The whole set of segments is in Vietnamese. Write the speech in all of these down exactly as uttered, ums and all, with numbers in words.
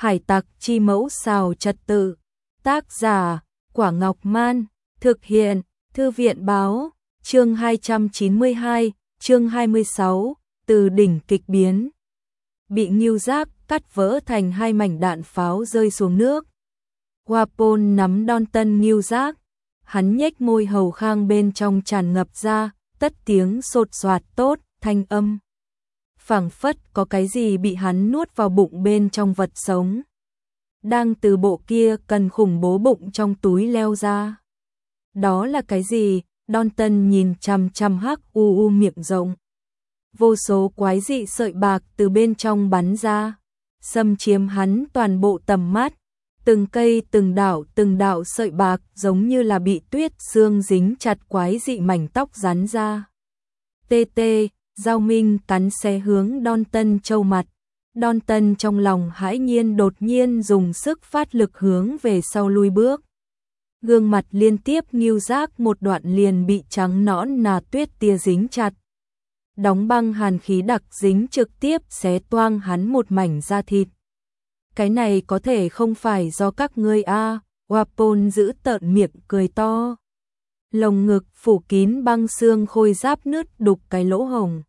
Hải tặc chi mẫu xào trật tự. Tác giả, Quả Ngọc Man. Thực hiện, Thư viện báo. Chương hai trăm chín mươi hai, chương hai mươi sáu, từ đỉnh kịch biến. Bị Ngưu Giác cắt vỡ thành hai mảnh đạn pháo rơi xuống nước. Wapol nắm đon tân Ngưu Giác. Hắn nhếch môi hầu khang bên trong tràn ngập ra, tất tiếng sột soạt tốt, thanh âm. Phảng phất có cái gì bị hắn nuốt vào bụng bên trong vật sống. Đang từ bộ kia cần khủng bố bụng trong túi leo ra. Đó là cái gì? Đon tân nhìn chằm chằm hắc u u miệng rộng. Vô số quái dị sợi bạc từ bên trong bắn ra, xâm chiếm hắn toàn bộ tầm mắt. Từng cây từng đạo từng đạo sợi bạc giống như là bị tuyết xương dính chặt quái dị mảnh tóc rắn ra. Tê tê, Giao Minh cắn xé hướng Đon Tân châu mặt. Đon Tân trong lòng hãi nhiên đột nhiên dùng sức phát lực hướng về sau lui bước. Gương mặt liên tiếp Ngưu Giác một đoạn liền bị trắng nõn nà tuyết tia dính chặt. Đóng băng hàn khí đặc dính trực tiếp xé toang hắn một mảnh da thịt. Cái này có thể không phải do các ngươi a? À, Wapol giữ tợn miệng cười to. Lồng ngực phủ kín băng xương khôi giáp nứt đục cái lỗ hổng.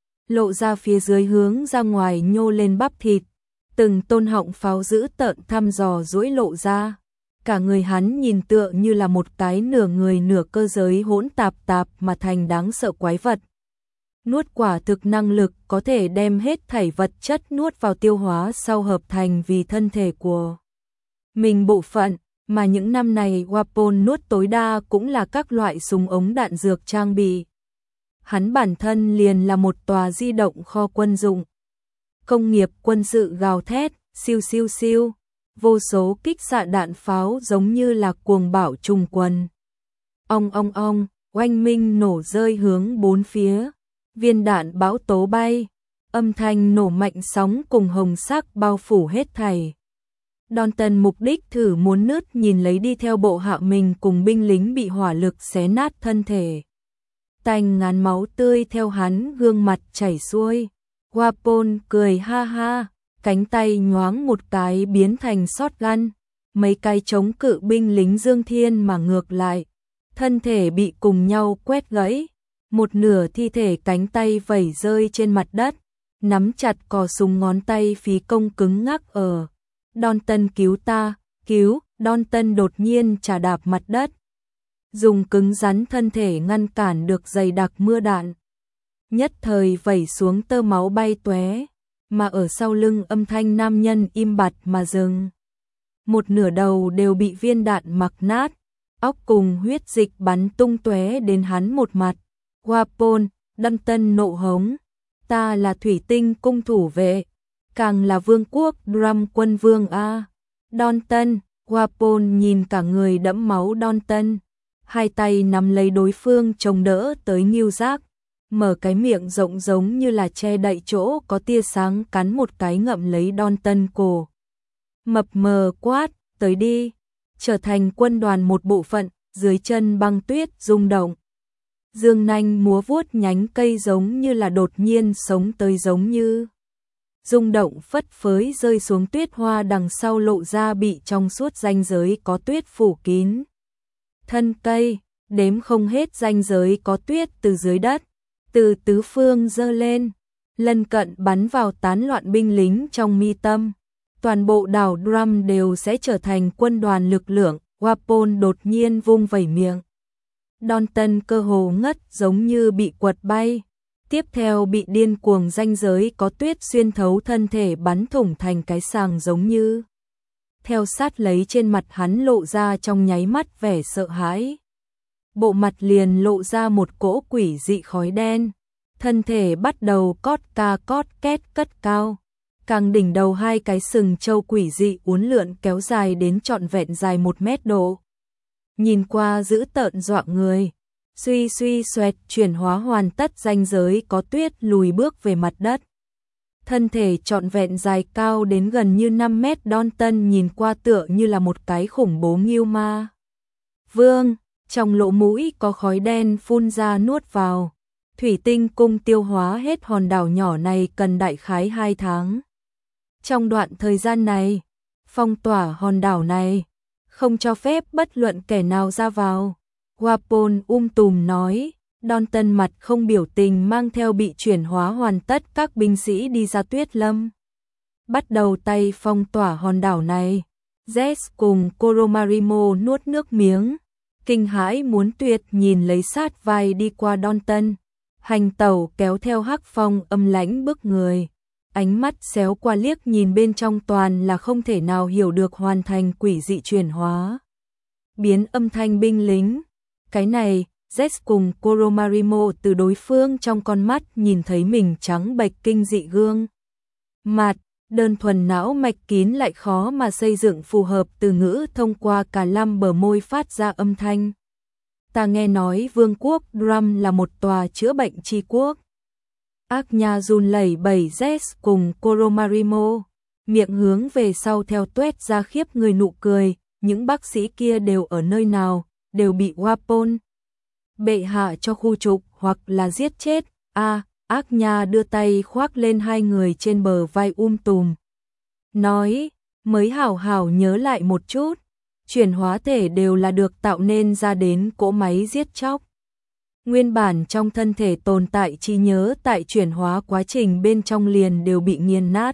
Lộ ra phía dưới hướng ra ngoài nhô lên bắp thịt. Từng tôn họng pháo giữ tợn thăm dò duỗi lộ ra. Cả người hắn nhìn tựa như là một cái nửa người nửa cơ giới hỗn tạp tạp mà thành đáng sợ quái vật. Nuốt quả thực năng lực có thể đem hết thảy vật chất nuốt vào tiêu hóa sau hợp thành vì thân thể của mình bộ phận, mà những năm này Wapol nuốt tối đa cũng là các loại súng ống đạn dược trang bị. Hắn bản thân liền là một tòa di động kho quân dụng. Công nghiệp quân sự gào thét, siêu siêu siêu, vô số kích xạ đạn pháo giống như là cuồng bão trùng quân. Ong ong ong, oanh minh nổ rơi hướng bốn phía. Viên đạn bão tố bay, âm thanh nổ mạnh sóng cùng hồng sắc bao phủ hết thảy. Đon Tân mục đích thử muốn nứt nhìn lấy đi theo bộ hạ mình cùng binh lính bị hỏa lực xé nát thân thể. Tanh ngán máu tươi theo hắn gương mặt chảy xuôi. Wapol cười ha ha, cánh tay nhoáng một cái biến thành shotgun. Mấy cái chống cự binh lính Dương Thiên mà ngược lại. Thân thể bị cùng nhau quét gãy. Một nửa thi thể cánh tay vẩy rơi trên mặt đất, nắm chặt cò súng ngón tay phí công cứng ngắc ở. Đon Tân cứu ta, cứu, Đon Tân đột nhiên chà đạp mặt đất. Dùng cứng rắn thân thể ngăn cản được dày đặc mưa đạn. Nhất thời vẩy xuống tơ máu bay tóe, mà ở sau lưng âm thanh nam nhân im bặt mà dừng. Một nửa đầu đều bị viên đạn mặc nát, óc cùng huyết dịch bắn tung tóe đến hắn một mặt. Wapol, Đon Tân nộ hống, ta là thủy tinh cung thủ vệ, càng là vương quốc drum quân vương a. Đon Tân, Wapol nhìn cả người đẫm máu Đon Tân, hai tay nắm lấy đối phương chống đỡ tới Ngưu Giác, mở cái miệng rộng giống như là che đậy chỗ có tia sáng cắn một cái ngậm lấy Đon Tân cổ. Mập mờ quát, tới đi, trở thành quân đoàn một bộ phận, dưới chân băng tuyết rung động. Dương nanh múa vuốt nhánh cây giống như là đột nhiên sống tới giống như. Rung động phất phới rơi xuống tuyết hoa đằng sau lộ ra bị trong suốt ranh giới có tuyết phủ kín. Thân cây, đếm không hết ranh giới có tuyết từ dưới đất, từ tứ phương dơ lên, lân cận bắn vào tán loạn binh lính trong mi tâm. Toàn bộ đảo Drum đều sẽ trở thành quân đoàn lực lượng. Wapol đột nhiên vung vẩy miệng. Đon Tân cơ hồ ngất giống như bị quật bay. Tiếp theo bị điên cuồng ranh giới có tuyết xuyên thấu thân thể bắn thủng thành cái sàng giống như. Theo sát lấy trên mặt hắn lộ ra trong nháy mắt vẻ sợ hãi. Bộ mặt liền lộ ra một cỗ quỷ dị khói đen. Thân thể bắt đầu cót ca cót két cất cao. Càng đỉnh đầu hai cái sừng trâu quỷ dị uốn lượn kéo dài đến trọn vẹn dài một mét độ. Nhìn qua dữ tợn dọa người, suy suy xoẹt chuyển hóa hoàn tất ranh giới có tuyết lùi bước về mặt đất. Thân thể trọn vẹn dài cao đến gần như năm mét Đon Tân nhìn qua tựa như là một cái khủng bố Ngưu Ma Vương, trong lỗ mũi có khói đen phun ra nuốt vào. Thủy tinh cung tiêu hóa hết hòn đảo nhỏ này cần đại khái hai tháng. Trong đoạn thời gian này, phong tỏa hòn đảo này, không cho phép bất luận kẻ nào ra vào. Wapol um tùm nói, Dalton mặt không biểu tình mang theo bị chuyển hóa hoàn tất các binh sĩ đi ra tuyết lâm. Bắt đầu tay phong tỏa hòn đảo này. Jess cùng Coromarimo nuốt nước miếng, kinh hãi muốn tuyệt nhìn lấy sát vai đi qua Dalton. Hành tẩu kéo theo hắc phong âm lãnh bức người. Ánh mắt xéo qua liếc nhìn bên trong toàn là không thể nào hiểu được hoàn thành quỷ dị chuyển hóa. Biến âm thanh binh lính. Cái này, Jess cùng Coromarimo từ đối phương trong con mắt nhìn thấy mình trắng bệch kinh dị gương. Mặt, đơn thuần não mạch kín lại khó mà xây dựng phù hợp từ ngữ thông qua cả năm bờ môi phát ra âm thanh. Ta nghe nói vương quốc Drum là một tòa chữa bệnh tri quốc. Ác nha run lẩy bẩy Jess cùng Coromarimo, miệng hướng về sau theo tuét ra khiếp người nụ cười, những bác sĩ kia đều ở nơi nào, đều bị Wapol bệ hạ cho khu trục hoặc là giết chết. A, à, ác nha đưa tay khoác lên hai người trên bờ vai um tùm. Nói, mới hảo hảo nhớ lại một chút, chuyển hóa thể đều là được tạo nên ra đến cỗ máy giết chóc. Nguyên bản trong thân thể tồn tại trí nhớ tại chuyển hóa quá trình bên trong liền đều bị nghiền nát.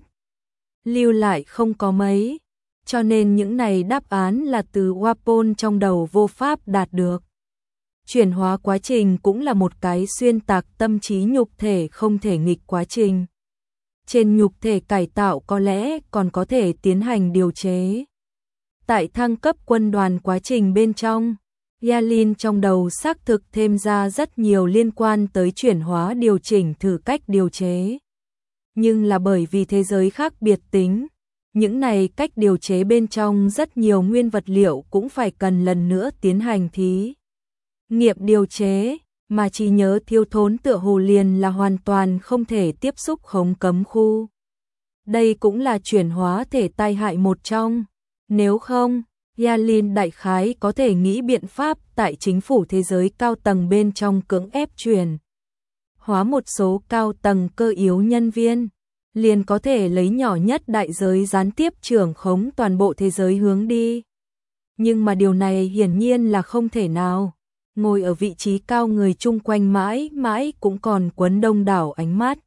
Lưu lại không có mấy, cho nên những này đáp án là từ Wapol trong đầu vô pháp đạt được. Chuyển hóa quá trình cũng là một cái xuyên tạc tâm trí nhục thể không thể nghịch quá trình. Trên nhục thể cải tạo có lẽ còn có thể tiến hành điều chế. Tại thăng cấp quân đoàn quá trình bên trong, Yalin trong đầu xác thực thêm ra rất nhiều liên quan tới chuyển hóa điều chỉnh thử cách điều chế. Nhưng là bởi vì thế giới khác biệt tính, những này cách điều chế bên trong rất nhiều nguyên vật liệu cũng phải cần lần nữa tiến hành thí nghiệm điều chế, mà chỉ nhớ thiếu thốn tựa hồ liền là hoàn toàn không thể tiếp xúc khống cấm khu. Đây cũng là chuyển hóa thể tai hại một trong. Nếu không, Yalin đại khái có thể nghĩ biện pháp tại chính phủ thế giới cao tầng bên trong cưỡng ép chuyển hóa một số cao tầng cơ yếu nhân viên, liền có thể lấy nhỏ nhất đại giới gián tiếp trưởng khống toàn bộ thế giới hướng đi. Nhưng mà điều này hiển nhiên là không thể nào. Ngồi ở vị trí cao người chung quanh mãi mãi cũng còn quấn đông đảo ánh mắt.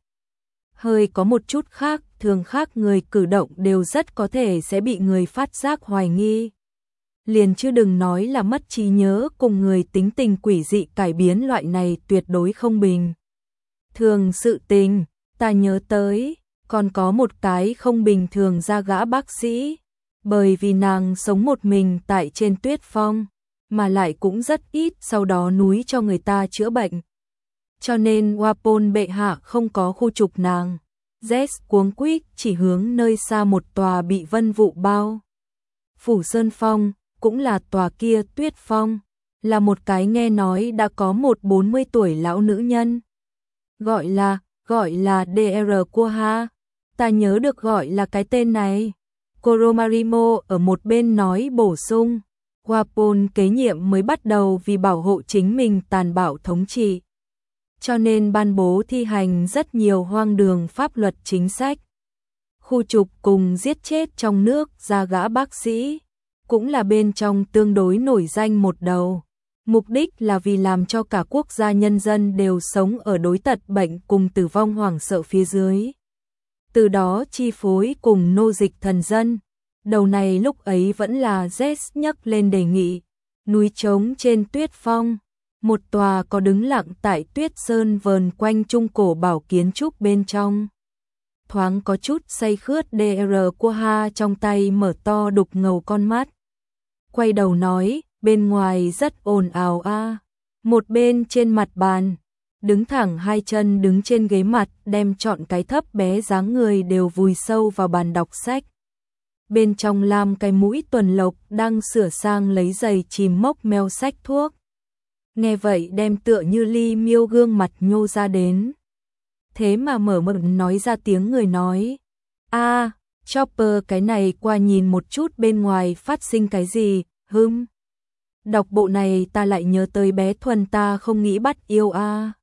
Hơi có một chút khác, thường khác người cử động đều rất có thể sẽ bị người phát giác hoài nghi. Liền chứ đừng nói là mất trí nhớ cùng người tính tình quỷ dị cải biến loại này tuyệt đối không bình. Thường sự tình, ta nhớ tới, còn có một cái không bình thường ra gã bác sĩ, bởi vì nàng sống một mình tại trên tuyết phong, mà lại cũng rất ít sau đó núi cho người ta chữa bệnh. Cho nên Wapol bệ hạ không có khu trục nàng. Jess cuống quýt chỉ hướng nơi xa một tòa bị vân vụ bao phủ sơn phong, cũng là tòa kia tuyết phong, là một cái nghe nói đã có một bốn mươi tuổi lão nữ nhân. Gọi là, gọi là đê rờ Quoha, ta nhớ được gọi là cái tên này. Coromarimo ở một bên nói bổ sung, Wapol kế nhiệm mới bắt đầu vì bảo hộ chính mình tàn bạo thống trị. Cho nên ban bố thi hành rất nhiều hoang đường pháp luật chính sách. Khu trục cùng giết chết trong nước ra gã bác sĩ, cũng là bên trong tương đối nổi danh một đầu. Mục đích là vì làm cho cả quốc gia nhân dân đều sống ở đối tật bệnh cùng tử vong hoảng sợ phía dưới. Từ đó chi phối cùng nô dịch thần dân. Đầu này lúc ấy vẫn là Jess nhắc lên đề nghị. Núi trống trên tuyết phong, một tòa có đứng lặng tại tuyết sơn vờn quanh trung cổ bảo kiến trúc bên trong. Thoáng có chút say khướt đê rờ Quoha trong tay mở to đục ngầu con mắt. Quay đầu nói, bên ngoài rất ồn ào a. À. Một bên trên mặt bàn, đứng thẳng hai chân đứng trên ghế mặt, đem trọn cái thấp bé dáng người đều vùi sâu vào bàn đọc sách. Bên trong lam cái mũi Tuần Lộc đang sửa sang lấy giày chìm mốc meo sách thuốc. Nghe vậy đem tựa như ly miêu gương mặt nhô ra đến. Thế mà mở miệng nói ra tiếng người nói. A, à, Chopper cái này qua nhìn một chút bên ngoài phát sinh cái gì, hưng. Đọc bộ này ta lại nhớ tới bé Thuần ta không nghĩ bắt yêu a. À.